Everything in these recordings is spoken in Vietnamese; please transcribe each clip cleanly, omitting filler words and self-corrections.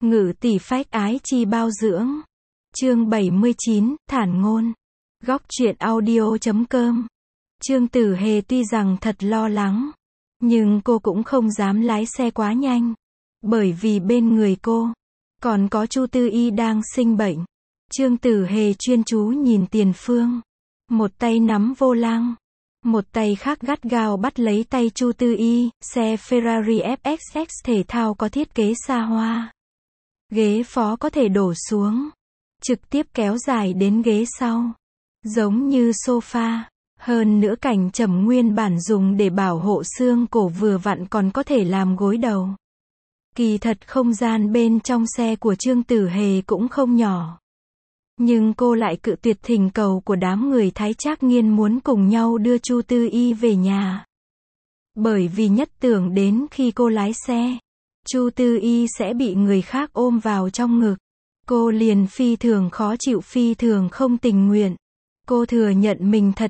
Ngự tỷ phách ái chi bao dưỡng. Chương 79, thản ngôn. Góc truyện audio.com. Trương Tử Hề tuy rằng thật lo lắng, nhưng cô cũng không dám lái xe quá nhanh. Bởi vì bên người cô, còn có Chu Tư Y đang sinh bệnh. Trương Tử Hề chuyên chú nhìn tiền phương. Một tay nắm vô lăng, một tay khác gắt gao bắt lấy tay Chu Tư Y. Xe Ferrari FXX thể thao có thiết kế xa hoa. Ghế phó có thể đổ xuống, trực tiếp kéo dài đến ghế sau, giống như sofa. Hơn nữa cảnh trầm nguyên bản dùng để bảo hộ xương cổ vừa vặn còn có thể làm gối đầu. Kỳ thật không gian bên trong xe của Trương Tử Hề cũng không nhỏ. Nhưng cô lại cự tuyệt thỉnh cầu của đám người Thái Trác Nghiên muốn cùng nhau đưa Chu Tư Y về nhà. Bởi vì nhất tưởng đến khi cô lái xe, Chu Tư Y sẽ bị người khác ôm vào trong ngực. Cô liền phi thường khó chịu, phi thường không tình nguyện. Cô thừa nhận mình thật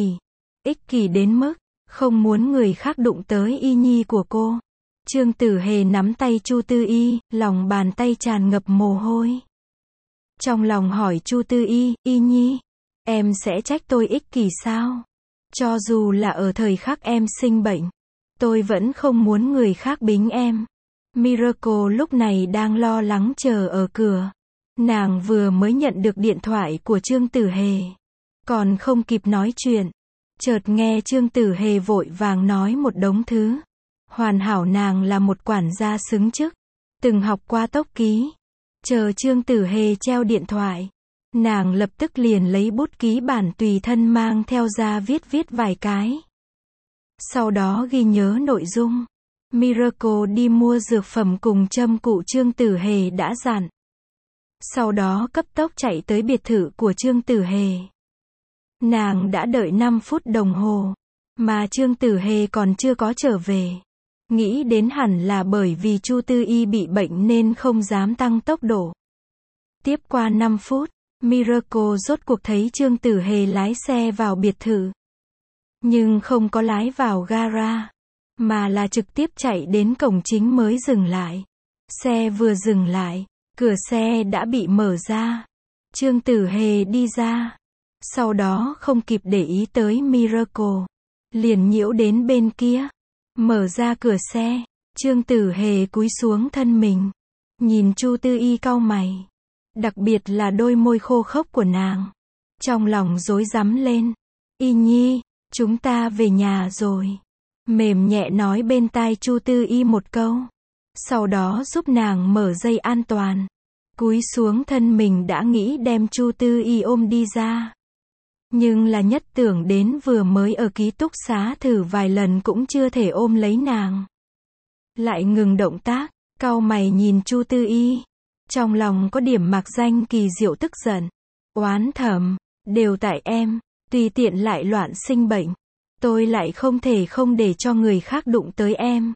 ích kỷ đến mức không muốn người khác đụng tới Y Nhi của cô. Trương Tử Hề nắm tay Chu Tư Y, lòng bàn tay tràn ngập mồ hôi. Trong lòng hỏi Chu Tư Y, Y Nhi, em sẽ trách tôi ích kỷ sao? Cho dù là ở thời khắc em sinh bệnh, tôi vẫn không muốn người khác bính em. Miracle lúc này đang lo lắng chờ ở cửa. Nàng vừa mới nhận được điện thoại của Trương Tử Hề, còn không kịp nói chuyện, chợt nghe Trương Tử Hề vội vàng nói một đống thứ. Hoàn hảo nàng là một quản gia xứng chức, từng học qua tốc ký. Chờ Trương Tử Hề treo điện thoại, nàng lập tức liền lấy bút ký bản tùy thân mang theo ra viết vài cái. Sau đó ghi nhớ nội dung. Miracle đi mua dược phẩm cùng châm cụ Trương Tử Hề đã dặn. Sau đó cấp tốc chạy tới biệt thự của Trương Tử Hề. Nàng đã đợi 5 phút đồng hồ, mà Trương Tử Hề còn chưa có trở về. Nghĩ đến hẳn là bởi vì Chu Tư Y bị bệnh nên không dám tăng tốc độ. Tiếp qua 5 phút, Miracle rốt cuộc thấy Trương Tử Hề lái xe vào biệt thự. Nhưng không có lái vào gara, mà là trực tiếp chạy đến cổng chính mới dừng lại. Xe vừa dừng lại, cửa xe đã bị mở ra. Trương Tử Hề đi ra. Sau đó không kịp để ý tới Miracle, liền nhiễu đến bên kia. Mở ra cửa xe, Trương Tử Hề cúi xuống thân mình, nhìn Chu Tư Y cau mày. Đặc biệt là đôi môi khô khốc của nàng. Trong lòng rối rắm lên. Y Nhi, chúng ta về nhà rồi. Mềm nhẹ nói bên tai Chu Tư Y một câu. Sau đó giúp nàng mở dây an toàn. Cúi xuống thân mình đã nghĩ đem Chu Tư Y ôm đi ra. Nhưng là nhất tưởng đến vừa mới ở ký túc xá thử vài lần cũng chưa thể ôm lấy nàng. Lại ngừng động tác, cau mày nhìn Chu Tư Y. Trong lòng có điểm mạc danh kỳ diệu tức giận. Oán thầm, đều tại em, tùy tiện lại loạn sinh bệnh. Tôi lại không thể không để cho người khác đụng tới em.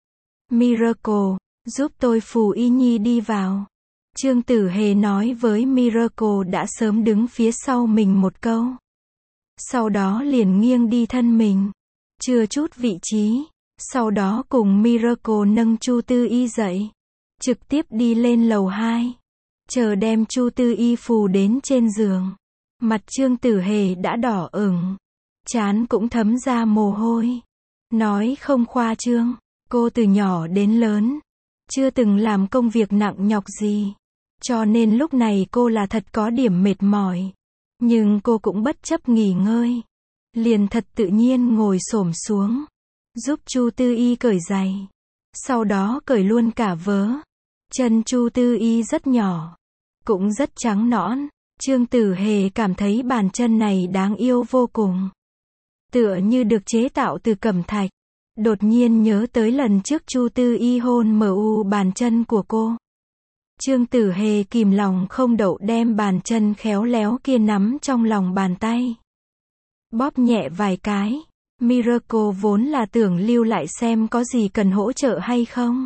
Miracle, giúp tôi phù Y Nhi đi vào. Trương Tử Hề nói với Miracle đã sớm đứng phía sau mình một câu. Sau đó liền nghiêng đi thân mình, chưa chút vị trí. Sau đó cùng Miracle nâng Chu Tư Y dậy, trực tiếp đi lên lầu 2. Chờ đem Chu Tư Y phù đến trên giường. Mặt Trương Tử Hề đã đỏ ửng, trán cũng thấm ra mồ hôi. Nói không khoa trương, cô từ nhỏ đến lớn chưa từng làm công việc nặng nhọc gì, cho nên lúc này cô là thật có điểm mệt mỏi. Nhưng cô cũng bất chấp nghỉ ngơi, liền thật tự nhiên ngồi xổm xuống, giúp Chu Tư Y cởi giày. Sau đó cởi luôn cả vớ. Chân Chu Tư Y rất nhỏ, cũng rất trắng nõn. Trương Tử Hề cảm thấy bàn chân này đáng yêu vô cùng, tựa như được chế tạo từ cẩm thạch. Đột nhiên nhớ tới lần trước Chu Tư Y hôn bàn chân của cô. Trương Tử Hề kìm lòng không đậu đem bàn chân khéo léo kia nắm trong lòng bàn tay, bóp nhẹ vài cái. Miracle vốn là tưởng lưu lại xem có gì cần hỗ trợ hay không,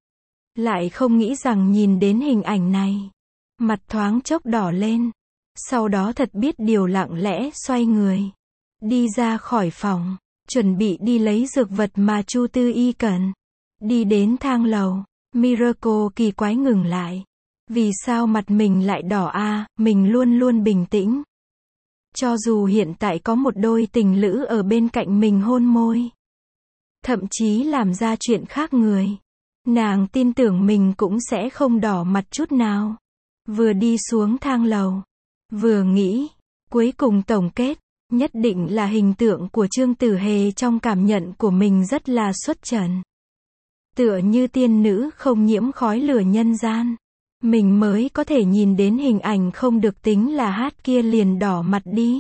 lại không nghĩ rằng nhìn đến hình ảnh này, mặt thoáng chốc đỏ lên. Sau đó thật biết điều lặng lẽ xoay người, đi ra khỏi phòng, chuẩn bị đi lấy dược vật mà Chu Tư Y cần. Đi đến thang lầu, Miracle kỳ quái ngừng lại. Vì sao mặt mình lại đỏ a? Mình luôn luôn bình tĩnh. Cho dù hiện tại có một đôi tình lữ ở bên cạnh mình hôn môi, thậm chí làm ra chuyện khác người, nàng tin tưởng mình cũng sẽ không đỏ mặt chút nào. Vừa đi xuống thang lầu, vừa nghĩ, cuối cùng tổng kết, nhất định là hình tượng của Trương Tử Hề trong cảm nhận của mình rất là xuất trần. Tựa như tiên nữ không nhiễm khói lửa nhân gian. Mình mới có thể nhìn đến hình ảnh không được tính là hát kia liền đỏ mặt đi.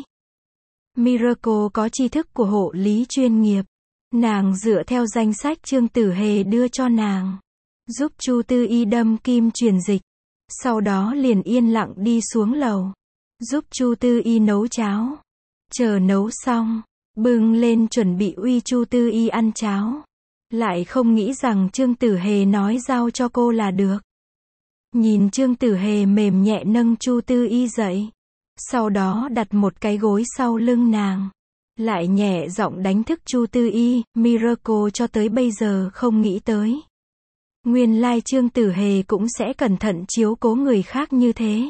Miracle có tri thức của hộ lý chuyên nghiệp. Nàng dựa theo danh sách Trương Tử Hề đưa cho nàng, giúp Chu Tư Y đâm kim truyền dịch. Sau đó liền yên lặng đi xuống lầu, giúp Chu Tư Y nấu cháo. Chờ nấu xong, bưng lên chuẩn bị uy Chu Tư Y ăn cháo. Lại không nghĩ rằng Trương Tử Hề nói giao cho cô là được. Nhìn Trương Tử Hề mềm nhẹ nâng Chu Tư Y dậy, sau đó đặt một cái gối sau lưng nàng, lại nhẹ giọng đánh thức Chu Tư Y. Miracle cho tới bây giờ không nghĩ tới, nguyên lai Trương Tử Hề cũng sẽ cẩn thận chiếu cố người khác như thế.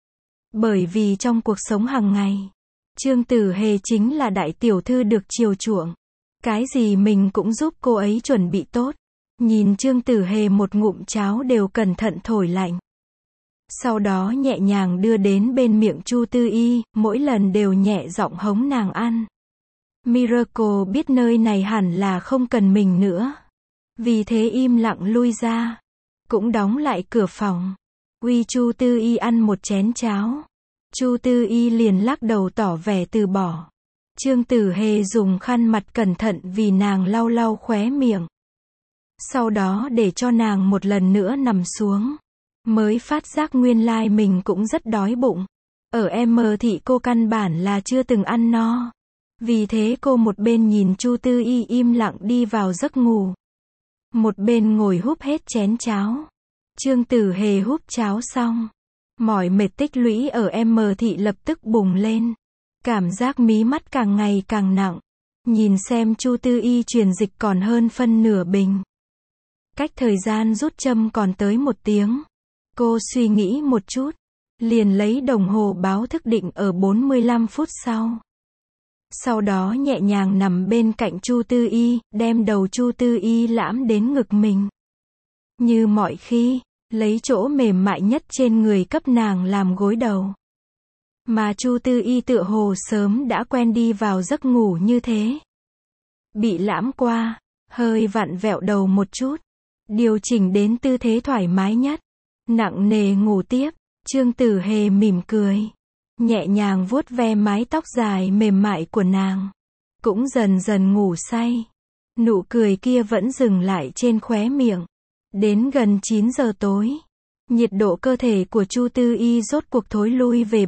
Bởi vì trong cuộc sống hàng ngày, Trương Tử Hề chính là đại tiểu thư được chiều chuộng. Cái gì mình cũng giúp cô ấy chuẩn bị tốt. Nhìn Trương Tử Hề một ngụm cháo đều cẩn thận thổi lạnh. Sau đó nhẹ nhàng đưa đến bên miệng Chu Tư Y, mỗi lần đều nhẹ giọng hống nàng ăn. Miracle biết nơi này hẳn là không cần mình nữa. Vì thế im lặng lui ra. Cũng đóng lại cửa phòng. Uy Chu Tư Y ăn một chén cháo. Chu Tư Y liền lắc đầu tỏ vẻ từ bỏ. Trương Tử Hề dùng khăn mặt cẩn thận vì nàng lau lau khóe miệng. Sau đó để cho nàng một lần nữa nằm xuống. Mới phát giác nguyên lai mình cũng rất đói bụng. Ở M thị cô căn bản là chưa từng ăn no. Vì thế cô một bên nhìn Chu Tư Y im lặng đi vào giấc ngủ, một bên ngồi húp hết chén cháo. Trương Tử Hề húp cháo xong, mỏi mệt tích lũy ở M thị lập tức bùng lên. Cảm giác mí mắt càng ngày càng nặng. Nhìn xem Chu Tư Y truyền dịch còn hơn phân nửa bình. Cách thời gian rút châm còn tới 1 tiếng. Cô suy nghĩ một chút, liền lấy đồng hồ báo thức định ở 45 phút sau. Sau đó nhẹ nhàng nằm bên cạnh Chu Tư Y, đem đầu Chu Tư Y lãm đến ngực mình. Như mọi khi, lấy chỗ mềm mại nhất trên người cấp nàng làm gối đầu. Mà Chu Tư Y tựa hồ sớm đã quen đi vào giấc ngủ như thế. Bị lãm qua, hơi vặn vẹo đầu một chút, điều chỉnh đến tư thế thoải mái nhất, nặng nề ngủ tiếp. Trương Tử Hề mỉm cười, nhẹ nhàng vuốt ve mái tóc dài mềm mại của nàng, cũng dần dần ngủ say. Nụ cười kia vẫn dừng lại trên khóe miệng. Đến gần 9 giờ tối, nhiệt độ cơ thể của Chu Tư Y rốt cuộc thối lui về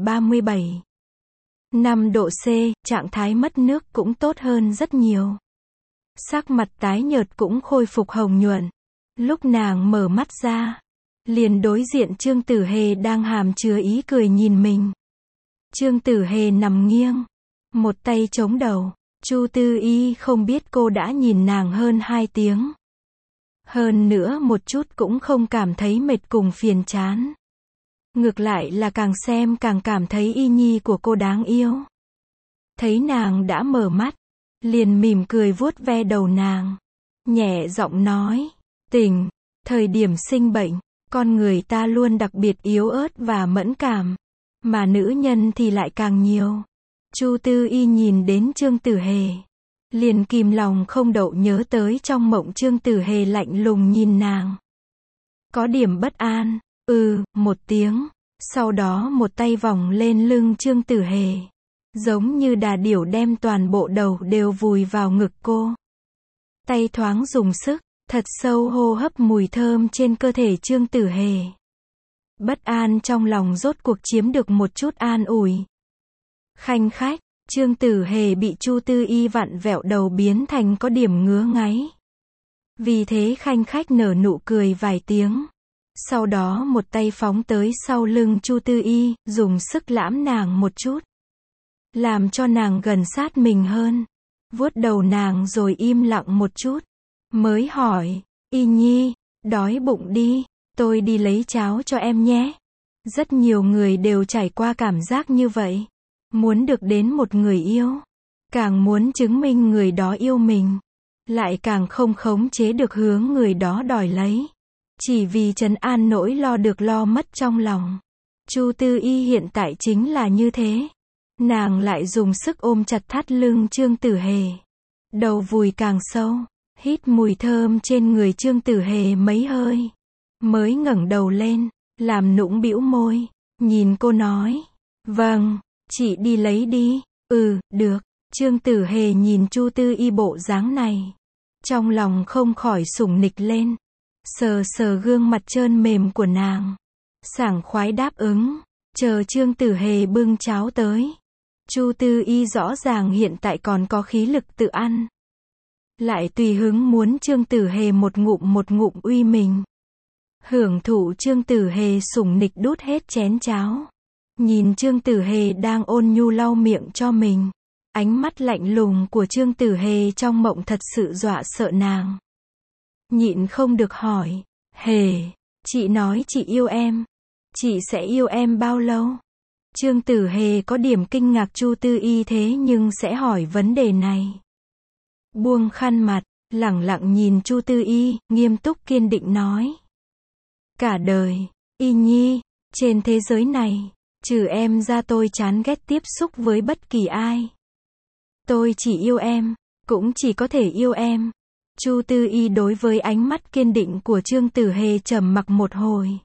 37,5 độ C, trạng thái mất nước cũng tốt hơn rất nhiều. Sắc mặt tái nhợt cũng khôi phục hồng nhuận. Lúc nàng mở mắt ra, liền đối diện Trương Tử Hề đang hàm chứa ý cười nhìn mình. Trương Tử Hề nằm nghiêng, một tay chống đầu. Chu Tư Y không biết cô đã nhìn nàng hơn 2 tiếng. Hơn nữa một chút cũng không cảm thấy mệt cùng phiền chán. Ngược lại là càng xem càng cảm thấy Y Nhi của cô đáng yêu. Thấy nàng đã mở mắt, liền mỉm cười vuốt ve đầu nàng, nhẹ giọng nói, tỉnh, thời điểm sinh bệnh, con người ta luôn đặc biệt yếu ớt và mẫn cảm, mà nữ nhân thì lại càng nhiều. Chu Tư Y nhìn đến Trương Tử Hề, liền kìm lòng không đậu nhớ tới trong mộng Trương Tử Hề lạnh lùng nhìn nàng. Có điểm bất an, một tiếng, sau đó một tay vòng lên lưng Trương Tử Hề, giống như đà điểu đem toàn bộ đầu đều vùi vào ngực cô. Tay thoáng dùng sức, thật sâu hô hấp mùi thơm trên cơ thể Trương Tử Hề. Bất an trong lòng rốt cuộc chiếm được một chút an ủi. Khanh khách, Trương Tử Hề bị Chu Tư Y vặn vẹo đầu biến thành có điểm ngứa ngáy. Vì thế khanh khách nở nụ cười vài tiếng. Sau đó một tay phóng tới sau lưng Chu Tư Y, dùng sức lãm nàng một chút, làm cho nàng gần sát mình hơn. Vuốt đầu nàng rồi im lặng một chút, mới hỏi, Y Nhi, Đói bụng đi, tôi đi lấy cháo cho em nhé. Rất nhiều người đều trải qua cảm giác như vậy. Muốn được đến một người yêu, càng muốn chứng minh người đó yêu mình, lại càng không khống chế được hướng người đó đòi lấy. Chỉ vì trấn an nỗi lo được lo mất trong lòng. Chu Tư Y hiện tại chính là như thế. Nàng lại dùng sức ôm chặt thắt lưng Trương Tử Hề. Đầu vùi càng sâu, hít mùi thơm trên người Trương Tử Hề mấy hơi. Mới ngẩng đầu lên, làm nũng bĩu môi, nhìn cô nói. Vâng, chị đi lấy đi. Ừ, được. Trương Tử Hề nhìn Chu Tư Y bộ dáng này. Trong lòng không khỏi sủng nịch lên. Sờ sờ gương mặt trơn mềm của nàng. Sảng khoái đáp ứng. Chờ Trương Tử Hề bưng cháo tới. Chu Tư Y rõ ràng hiện tại còn có khí lực tự ăn. Lại tùy hứng muốn Trương Tử Hề một ngụm uy mình. Hưởng thụ Trương Tử Hề sủng nịch đút hết chén cháo. Nhìn Trương Tử Hề đang ôn nhu lau miệng cho mình. Ánh mắt lạnh lùng của Trương Tử Hề trong mộng thật sự dọa sợ nàng. Nhịn không được hỏi. Hề, chị nói chị yêu em. Chị sẽ yêu em bao lâu? Trương Tử Hề có điểm kinh ngạc Chu Tư Y thế nhưng sẽ hỏi vấn đề này. Buông khăn mặt, lẳng lặng nhìn Chu Tư Y, nghiêm túc kiên định nói. Cả đời, Y Nhi, trên thế giới này, trừ em ra tôi chán ghét tiếp xúc với bất kỳ ai. Tôi chỉ yêu em, cũng chỉ có thể yêu em. Chu Tư Y đối với ánh mắt kiên định của Trương Tử Hề trầm mặc một hồi.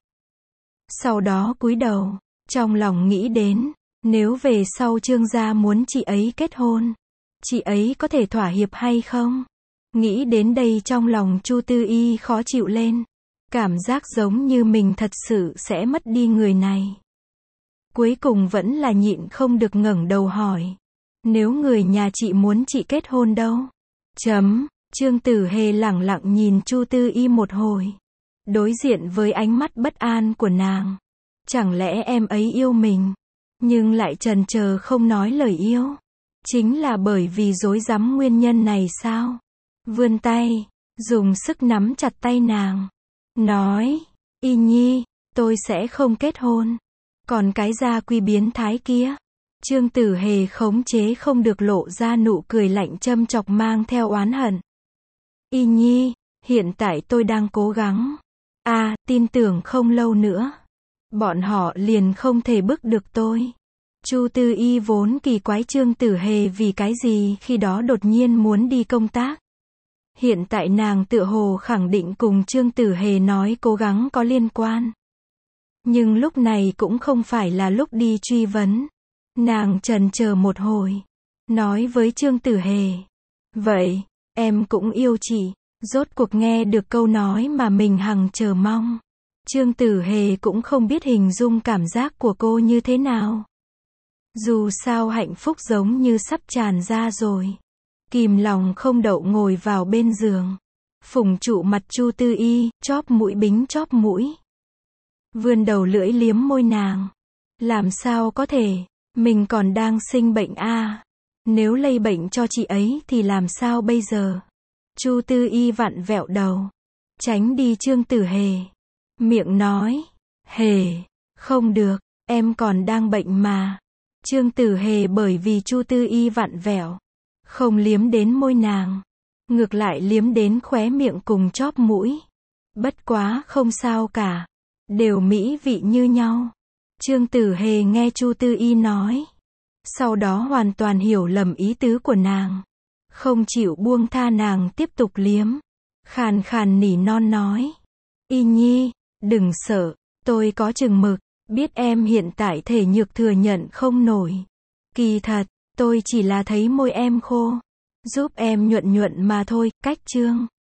Sau đó cúi đầu, trong lòng nghĩ đến, nếu về sau Trương gia muốn chị ấy kết hôn, chị ấy có thể thỏa hiệp hay không? Nghĩ đến đây trong lòng Chu Tư Y khó chịu lên. Cảm giác giống như mình thật sự sẽ mất đi người này. Cuối cùng vẫn là nhịn không được ngẩng đầu hỏi. Nếu người nhà chị muốn chị kết hôn đâu? Trương Tử Hề lẳng lặng nhìn Chu Tư Y một hồi. Đối diện với ánh mắt bất an của nàng. Chẳng lẽ em ấy yêu mình, nhưng lại chần chờ không nói lời yêu? Chính là bởi vì rối rắm nguyên nhân này sao? Vươn tay, dùng sức nắm chặt tay nàng. Nói, Y Nhi, tôi sẽ không kết hôn. Còn cái gia quy biến thái kia? Trương Tử Hề khống chế không được lộ ra nụ cười lạnh châm chọc mang theo oán hận. Y Nhi, hiện tại tôi đang cố gắng. Tin tưởng không lâu nữa, bọn họ liền không thể bức được tôi. Chu Tư Y vốn kỳ quái Trương Tử Hề vì cái gì khi đó đột nhiên muốn đi công tác. Hiện tại nàng tựa hồ khẳng định cùng Trương Tử Hề nói cố gắng có liên quan. Nhưng lúc này cũng không phải là lúc đi truy vấn. Nàng chần chờ một hồi, nói với Trương Tử Hề. Vậy, em cũng yêu chị. Rốt cuộc nghe được câu nói mà mình hằng chờ mong. Trương Tử Hề cũng không biết hình dung cảm giác của cô như thế nào. Dù sao hạnh phúc giống như sắp tràn ra rồi. Kìm lòng không đậu ngồi vào bên giường. Phủng trụ mặt Chu Tư Y, chóp mũi bính chóp mũi. Vươn đầu lưỡi liếm môi nàng. Làm sao có thể, mình còn đang sinh bệnh Nếu lây bệnh cho chị ấy thì làm sao bây giờ? Chu Tư Y vặn vẹo đầu. Tránh đi Trương Tử Hề. Miệng nói. Hề, không được, em còn đang bệnh mà. Trương Tử Hề bởi vì Chu Tư Y vặn vẹo, không liếm đến môi nàng. Ngược lại liếm đến khóe miệng cùng chóp mũi. Bất quá không sao cả. Đều mỹ vị như nhau. Trương Tử Hề nghe Chu Tư Y nói. Sau đó hoàn toàn hiểu lầm ý tứ của nàng. Không chịu buông tha nàng tiếp tục liếm. Khàn khàn nỉ non nói. Y Nhi, đừng sợ, tôi có chừng mực. Biết em hiện tại thể nhược thừa nhận không nổi. Kỳ thật, tôi chỉ là thấy môi em khô. Giúp em nhuận nhuận mà thôi, cách Trương